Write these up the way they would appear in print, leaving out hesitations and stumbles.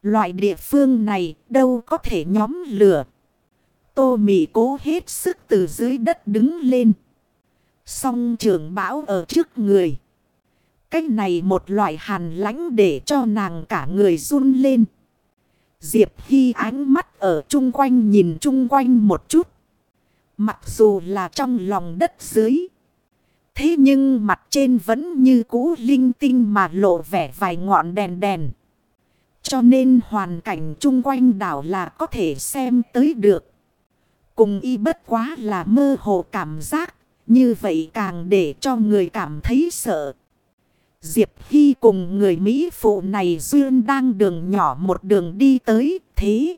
Loại địa phương này đâu có thể nhóm lửa. Tô Mị cố hết sức từ dưới đất đứng lên. Song trưởng bão ở trước người. Cái này một loại hàn lãnh để cho nàng cả người run lên. Diệp Hy ánh mắt ở chung quanh nhìn chung quanh một chút. Mặc dù là trong lòng đất dưới. Thế nhưng mặt trên vẫn như cũ linh tinh mà lộ vẻ vài ngọn đèn đèn. Cho nên hoàn cảnh chung quanh đảo là có thể xem tới được. Cùng y bất quá là mơ hồ cảm giác. Như vậy càng để cho người cảm thấy sợ. Diệp Hy cùng người Mỹ phụ này duyên đang đường nhỏ một đường đi tới thế.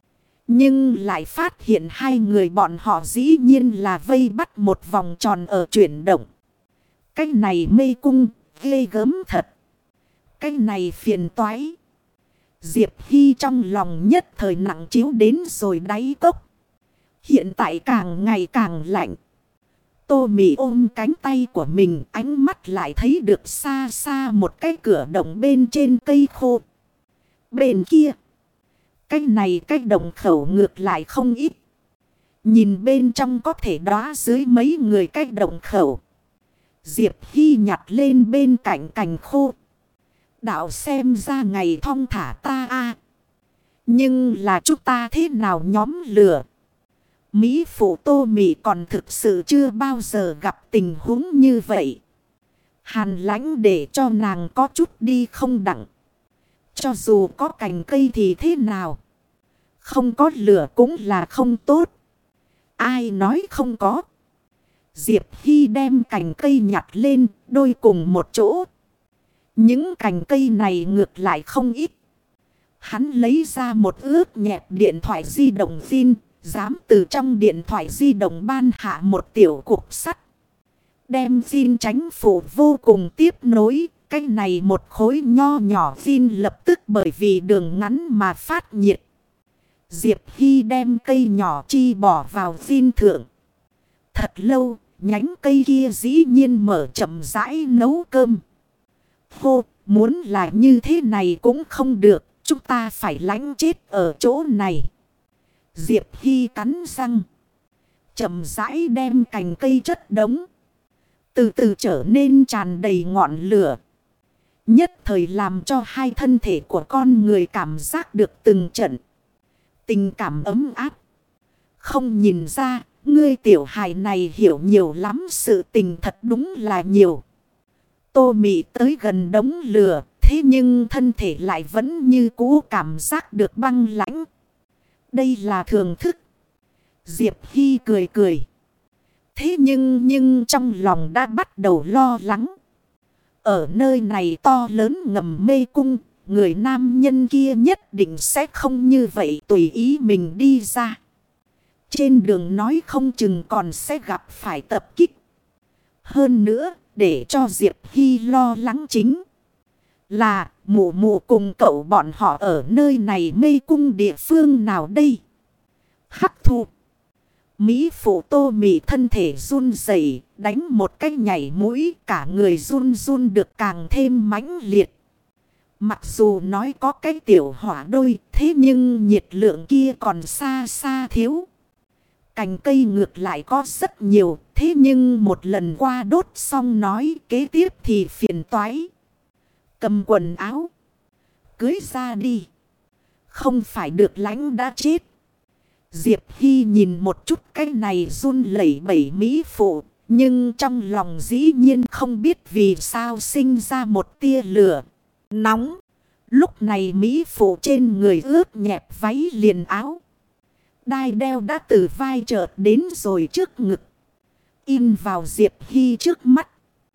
Nhưng lại phát hiện hai người bọn họ dĩ nhiên là vây bắt một vòng tròn ở chuyển động. Cái này mê cung, ghê gớm thật. Cái này phiền toái. Diệp Hy trong lòng nhất thời nặng chiếu đến rồi đáy cốc. Hiện tại càng ngày càng lạnh. Tô Mị ôm cánh tay của mình, ánh mắt lại thấy được xa xa một cái cửa động bên trên cây khô. Bên kia, cái này cái động khẩu ngược lại không ít. Nhìn bên trong có thể đóa dưới mấy người cái động khẩu. Diệp Hy nhặt lên bên cạnh cành khô. Đạo xem ra ngày thong thả ta a. Nhưng là chúng ta thế nào nhóm lửa? Mỹ phụ Tô Mị còn thực sự chưa bao giờ gặp tình huống như vậy. Hàn lãnh để cho nàng có chút đi không đặng. Cho dù có cành cây thì thế nào? Không có lửa cũng là không tốt. Ai nói không có? Diệp Hy đem cành cây nhặt lên đôi cùng một chỗ. Những cành cây này ngược lại không ít. Hắn lấy ra một ướp nhẹp điện thoại di động zin. Dám từ trong điện thoại di động ban hạ một tiểu cục sắt. Đem zin tránh phủ vô cùng tiếp nối. Cái này một khối nho nhỏ zin lập tức bởi vì đường ngắn mà phát nhiệt. Diệp Hy đem cây nhỏ chi bỏ vào zin thượng. Thật lâu, nhánh cây kia dĩ nhiên mở chậm rãi nấu cơm. Hô, muốn là như thế này cũng không được. Chúng ta phải lánh chết ở chỗ này. Diệp Hy cắn răng. Chậm rãi đem cành cây chất đống. Từ từ trở nên tràn đầy ngọn lửa. Nhất thời làm cho hai thân thể của con người cảm giác được từng trận. Tình cảm ấm áp. Không nhìn ra, ngươi tiểu hài này hiểu nhiều lắm, sự tình thật đúng là nhiều. Tô Mị tới gần đống lửa, thế nhưng thân thể lại vẫn như cũ cảm giác được băng lãnh. Đây là thường thức. Diệp Hy cười cười. Thế nhưng trong lòng đã bắt đầu lo lắng. Ở nơi này to lớn ngầm mê cung, người nam nhân kia nhất định sẽ không như vậy tùy ý mình đi ra. Trên đường nói không chừng còn sẽ gặp phải tập kích. Hơn nữa, để cho Diệp Hy lo lắng chính là mụ mụ cùng cậu bọn họ ở nơi này mê cung địa phương nào đây? Hắc thu. Mỹ phụ Tô Mị thân thể run rẩy, đánh một cái nhảy mũi, cả người run run được càng thêm mãnh liệt. Mặc dù nói có cái tiểu hỏa đôi, thế nhưng nhiệt lượng kia còn xa xa thiếu. Cành cây ngược lại có rất nhiều, thế nhưng một lần qua đốt xong nói kế tiếp thì phiền toái. Cầm quần áo, cưới ra đi. Không phải được lãnh đã chết. Diệp Hy nhìn một chút cái này run lẩy bẩy mỹ phụ. Nhưng trong lòng dĩ nhiên không biết vì sao sinh ra một tia lửa nóng. Lúc này mỹ phụ trên người ướt nhẹp váy liền áo. Đai đeo đã từ vai chợt đến rồi trước ngực. In vào Diệp Hy trước mắt.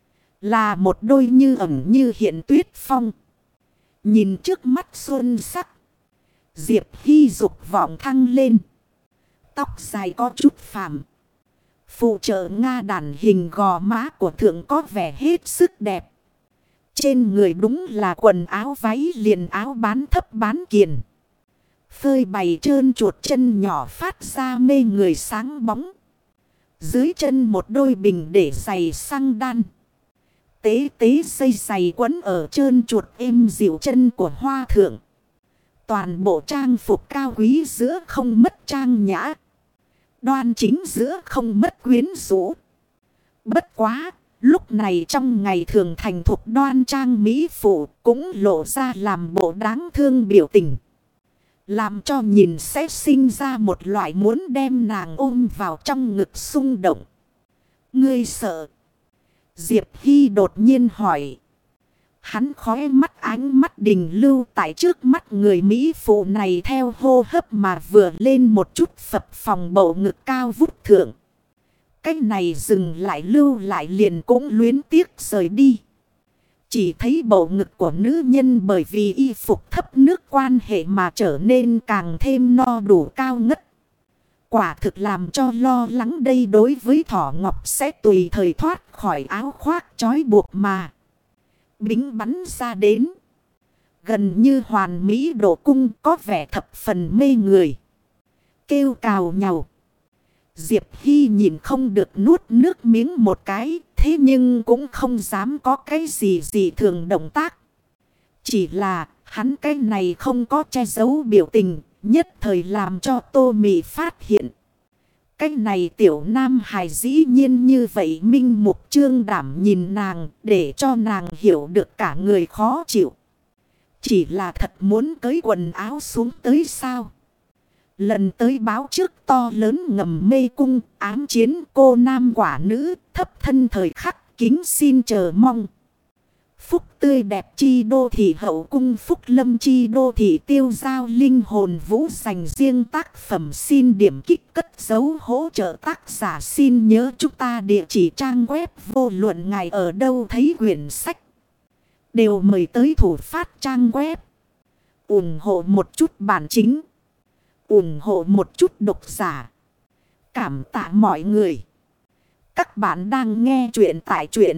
Là một đôi như ẩn như hiện tuyết phong. Nhìn trước mắt xuân sắc. Diệp Hy dục vọng thăng lên. Tóc dài có chút phàm. Phụ trợ Nga đàn hình gò má của thượng có vẻ hết sức đẹp. Trên người đúng là quần áo váy liền áo bán thấp bán kiền. Phơi bày trơn chuột chân nhỏ phát ra mê người sáng bóng. Dưới chân một đôi bình để giày xăng đan. Tế tế dây giày quấn ở trơn chuột êm dịu chân của hoa thượng. toàn bộ trang phục cao quý giữa không mất trang nhã. Đoan chính giữa không mất quyến rũ. Bất quá, lúc này trong ngày thường thành thục đoan trang mỹ phụ cũng lộ ra làm bộ đáng thương biểu tình. Làm cho nhìn sẽ sinh ra một loại muốn đem nàng ôm vào trong ngực xung động. Ngươi sợ? Diệp Hy đột nhiên hỏi. Hắn khóe mắt ánh mắt đình lưu tại trước mắt người Mỹ phụ này theo hô hấp mà vừa lên một chút phập phồng bầu ngực cao vút thượng. Cái này dừng lại lưu lại liền cũng luyến tiếc rời đi. Chỉ thấy bầu ngực của nữ nhân bởi vì y phục thấp nước quan hệ mà trở nên càng thêm no đủ cao ngất. Quả thực làm cho lo lắng đây đối với Thỏ Ngọc sẽ tùy thời thoát khỏi áo khoác trói buộc mà. Bính bắn ra đến. Gần như hoàn mỹ độ cung có vẻ thập phần mê người. Kêu cào nhàu. Diệp Hy nhìn không được nuốt nước miếng một cái. Thế nhưng cũng không dám có cái gì thường động tác. Chỉ là hắn cái này không có che giấu biểu tình. Nhất thời làm cho Tô Mị phát hiện. Cái này tiểu nam hài dĩ nhiên như vậy minh mục trương đảm nhìn nàng để cho nàng hiểu được cả người khó chịu. Chỉ là thật muốn cởi quần áo xuống tới sao. Lần tới báo trước to lớn ngầm mê cung ám chiến cô nam quả nữ thấp thân thời khắc kính xin chờ mong. Phúc tươi đẹp chi đô thị hậu cung phúc lâm chi đô thị tiêu giao linh hồn vũ dành riêng tác phẩm xin điểm kích cất dấu hỗ trợ tác giả xin nhớ chúng ta địa chỉ trang web vô luận ngài ở đâu thấy quyển sách. Đều mời tới thủ phát trang web. ủng hộ một chút bản chính. ủng hộ một chút độc giả. Cảm tạ mọi người. Các bạn đang nghe chuyện tại truyện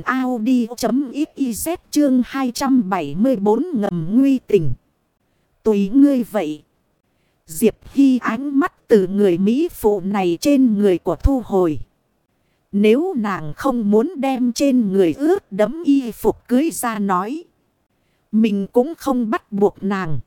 audio.xyz chương 274 ngầm nguy tình. Tùy ngươi vậy. Diệp Hy ánh mắt từ người Mỹ phụ này trên người của thu hồi. Nếu nàng không muốn đem trên người ướt đẫm y phục cưới ra nói. Mình cũng không bắt buộc nàng.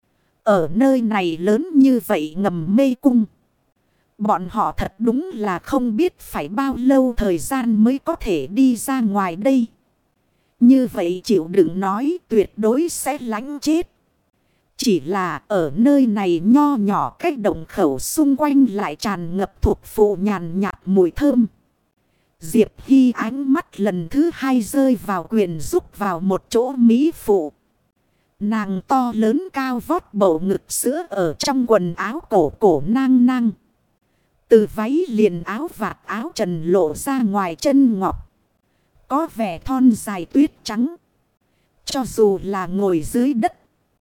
Ở nơi này lớn như vậy ngầm mê cung. Bọn họ thật đúng là không biết phải bao lâu thời gian mới có thể đi ra ngoài đây. Như vậy chịu đựng nói tuyệt đối sẽ lánh chết. Chỉ là ở nơi này nho nhỏ cách động khẩu xung quanh lại tràn ngập thuộc phụ nhàn nhạt mùi thơm. Diệp Hy ánh mắt lần thứ hai rơi vào quyền rúc vào một chỗ mỹ phụ. Nàng to lớn cao vót bầu ngực sữa ở trong quần áo cổ nang nang. Từ váy liền áo vạt áo trần lộ ra ngoài chân ngọc. Có vẻ thon dài tuyết trắng. Cho dù là ngồi dưới đất.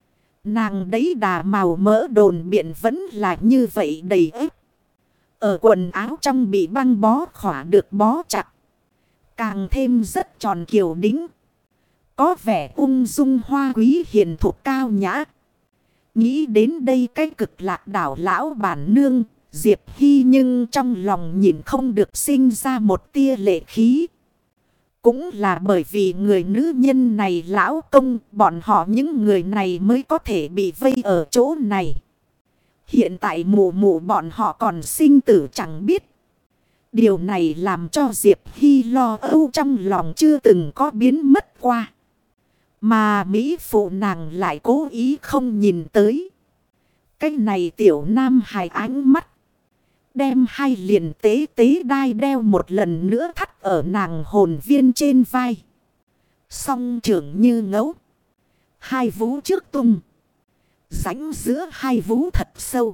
Nàng đấy đà màu mỡ đồn biện vẫn là như vậy đầy ếp. Ở quần áo trong bị băng bó khỏa được bó chặt. Càng thêm rất tròn kiều đính. Có vẻ ung dung hoa quý hiền thục cao nhã. Nghĩ đến đây cái cực lạc đảo lão bản nương. Diệp Hy nhưng trong lòng nhìn không được sinh ra một tia lệ khí. Cũng là bởi vì người nữ nhân này lão công, bọn họ những người này mới có thể bị vây ở chỗ này. Hiện tại mụ bọn họ còn sinh tử chẳng biết. Điều này làm cho Diệp Hy lo âu trong lòng chưa từng có biến mất qua. Mà Mỹ phụ nàng lại cố ý không nhìn tới. Cái này tiểu nam hài ánh mắt. Đem hai liền tế đai đeo một lần nữa thắt ở nàng hồn viên trên vai. Song trưởng như ngấu. Hai vú trước tung. Rãnh giữa hai vú thật sâu.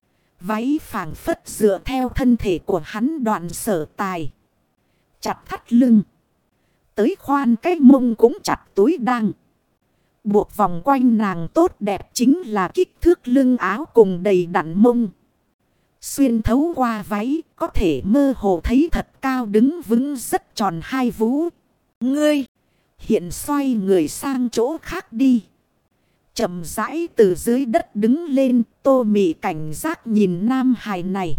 Váy phảng phất dựa theo thân thể của hắn đoạn sở tài. Chặt thắt lưng. Tới khoan cái mông cũng chặt túi đăng. Buộc vòng quanh nàng tốt đẹp chính là kích thước lưng áo cùng đầy đặn mông. Xuyên thấu qua váy có thể mơ hồ thấy thật cao đứng vững rất tròn hai vú. Ngươi hiện xoay người sang chỗ khác đi. Chậm rãi từ dưới đất đứng lên, Tô Mị cảnh giác nhìn nam hài này.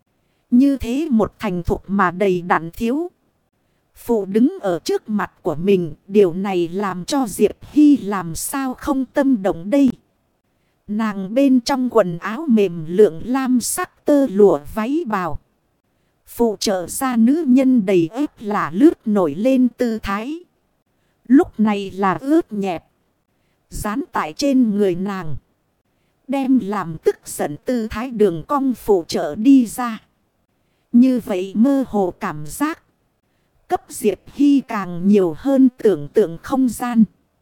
Như thế một thành thục mà đầy đặn thiếu. Phụ đứng ở trước mặt của mình, điều này làm cho Diệp Hy làm sao không tâm động đây. Nàng bên trong quần áo mềm lượng lam sắc tơ lụa váy bào. Phụ trợ ra nữ nhân đầy ếp là lướt nổi lên tư thái. Lúc này là ướt nhẹp. Dán tại trên người nàng. Đem làm tức giận tư thái đường cong phụ trợ đi ra. Như vậy mơ hồ cảm giác. Cấp Diệp Hy càng nhiều hơn tưởng tượng không gian.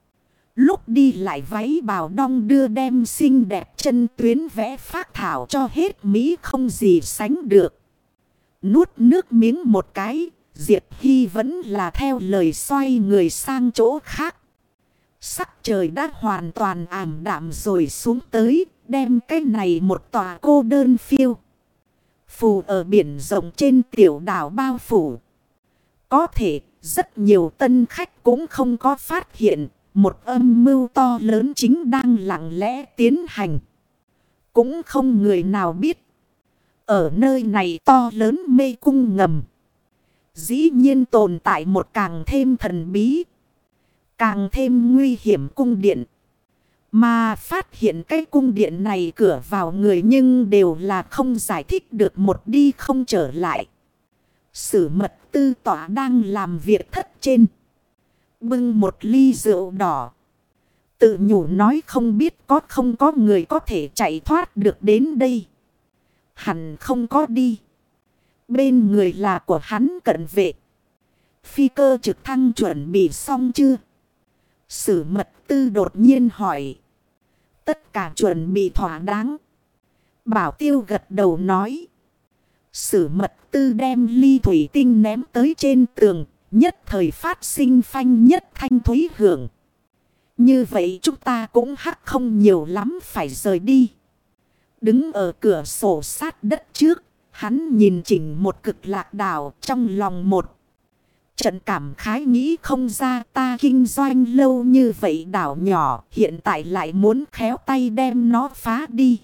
Lúc đi lại váy bào đong đưa đem xinh đẹp chân tuyến vẽ phác thảo cho hết mỹ không gì sánh được. Nuốt nước miếng một cái, Diệp Hy vẫn là theo lời xoay người sang chỗ khác. Sắc trời đã hoàn toàn ảm đạm rồi xuống tới, đem cái này một tòa cô đơn phiêu. Phù ở biển rộng trên tiểu đảo bao phủ. Có thể rất nhiều tân khách cũng không có phát hiện. Một âm mưu to lớn chính đang lặng lẽ tiến hành. Cũng không người nào biết. Ở nơi này to lớn mê cung ngầm. Dĩ nhiên tồn tại một càng thêm thần bí. Càng thêm nguy hiểm cung điện. Mà phát hiện cái cung điện này cửa vào người nhưng đều là không giải thích được một đi không trở lại. Sử mật tư tỏa đang làm việc thất trên. Bưng một ly rượu đỏ. Tự nhủ nói không biết không có người có thể chạy thoát được đến đây. Hẳn không có đi. Bên người là của hắn cận vệ. Phi cơ trực thăng chuẩn bị xong chưa? Sử mật tư đột nhiên hỏi. Tất cả chuẩn bị thỏa đáng. Bảo Tiêu gật đầu nói. Sử mật tư đem ly thủy tinh ném tới trên tường. Nhất thời phát sinh phanh nhất thanh thúy hưởng. Như vậy chúng ta cũng hắc không nhiều lắm phải rời đi. Đứng ở cửa sổ sát đất trước. Hắn nhìn chỉnh một cực lạc đảo trong lòng một. Trận cảm khái nghĩ không ra ta kinh doanh lâu như vậy đảo nhỏ. Hiện tại lại muốn khéo tay đem nó phá đi.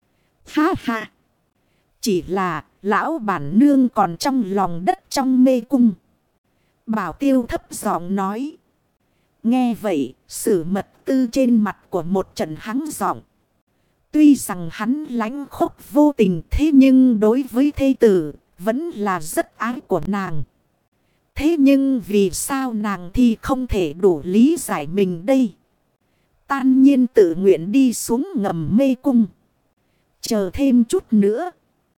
Ha ha. Chỉ là lão bản nương còn trong lòng đất trong mê cung. Bảo Tiêu thấp giọng nói. Nghe vậy, sử mật tư trên mặt của một trận hắng giọng. Tuy rằng hắn lánh khốc vô tình thế nhưng đối với thê tử, vẫn là rất ái của nàng. Thế nhưng vì sao nàng thì không thể đủ lý giải mình đây? Tan nhiên tự nguyện đi xuống ngầm mê cung. Chờ thêm chút nữa.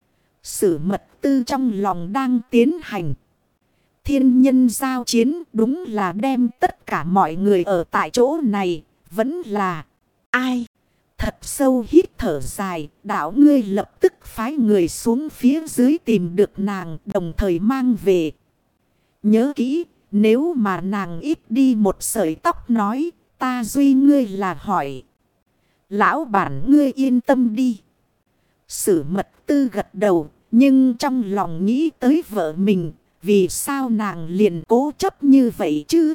Sử mật tư trong lòng đang tiến hành. Thiên nhân giao chiến đúng là đem tất cả mọi người ở tại chỗ này. Vẫn là ai? Thật sâu hít thở dài. Đạo ngươi lập tức phái người xuống phía dưới tìm được nàng. Đồng thời mang về. Nhớ kỹ. Nếu mà nàng ít đi một sợi tóc nói. Ta duy ngươi là hỏi. Lão bản ngươi yên tâm đi. Sử mật tư gật đầu. Nhưng trong lòng nghĩ tới vợ mình. Vì sao nàng liền cố chấp như vậy chứ?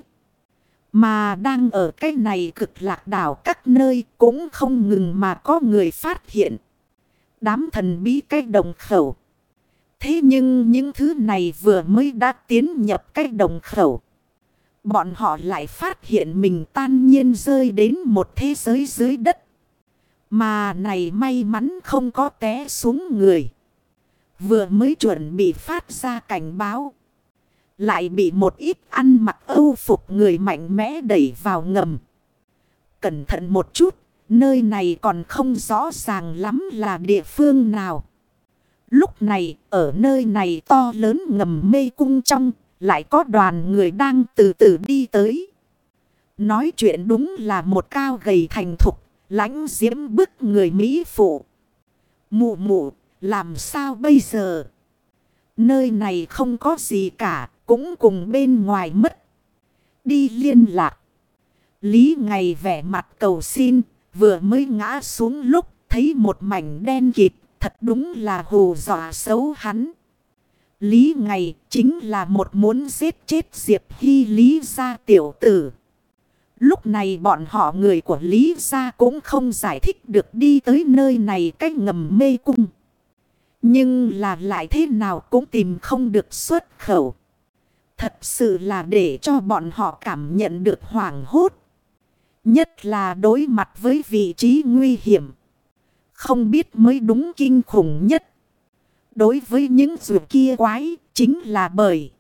Mà đang ở cái này cực lạc đảo các nơi cũng không ngừng mà có người phát hiện. Đám thần bí cái đồng khẩu. Thế nhưng những thứ này vừa mới đã tiến nhập cái đồng khẩu. Bọn họ lại phát hiện mình tan nhiên rơi đến một thế giới dưới đất. Mà này may mắn không có té xuống người. Vừa mới chuẩn bị phát ra cảnh báo. Lại bị một ít ăn mặc âu phục người mạnh mẽ đẩy vào ngầm. Cẩn thận một chút. Nơi này còn không rõ ràng lắm là địa phương nào. Lúc này ở nơi này to lớn ngầm mê cung trong. Lại có đoàn người đang từ từ đi tới. Nói chuyện đúng là một cao gầy thành thục. Lãnh diễm bức người Mỹ phụ. Mụ mụ. Làm sao bây giờ? Nơi này không có gì cả. Cũng cùng bên ngoài mất. Đi liên lạc. Lý Ngày vẻ mặt cầu xin. Vừa mới ngã xuống lúc. Thấy một mảnh đen kịt. Thật đúng là hù dọa xấu hắn. Lý Ngày chính là một muốn giết chết Diệp Hy Lý gia tiểu tử. Lúc này bọn họ người của Lý gia cũng không giải thích được đi tới nơi này cách ngầm mê cung. Nhưng là lại thế nào cũng tìm không được xuất khẩu. Thật sự là để cho bọn họ cảm nhận được hoảng hốt. Nhất là đối mặt với vị trí nguy hiểm. không biết mới đúng kinh khủng nhất. Đối với những dù kia quái, chính là bởi